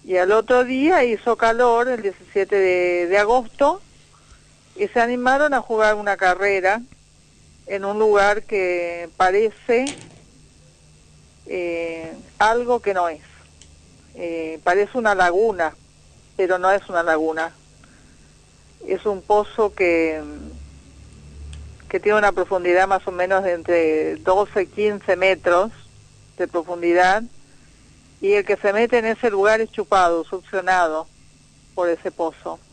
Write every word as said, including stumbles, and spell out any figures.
Y al otro día hizo calor, el diecisiete de, de agosto, y se animaron a jugar una carrera en un lugar que parece eh, algo que no es. Eh, parece una laguna, pero no es una laguna. Es un pozo que, que tiene una profundidad más o menos de entre doce y quince metros de profundidad, y el que se mete en ese lugar es chupado, succionado por ese pozo.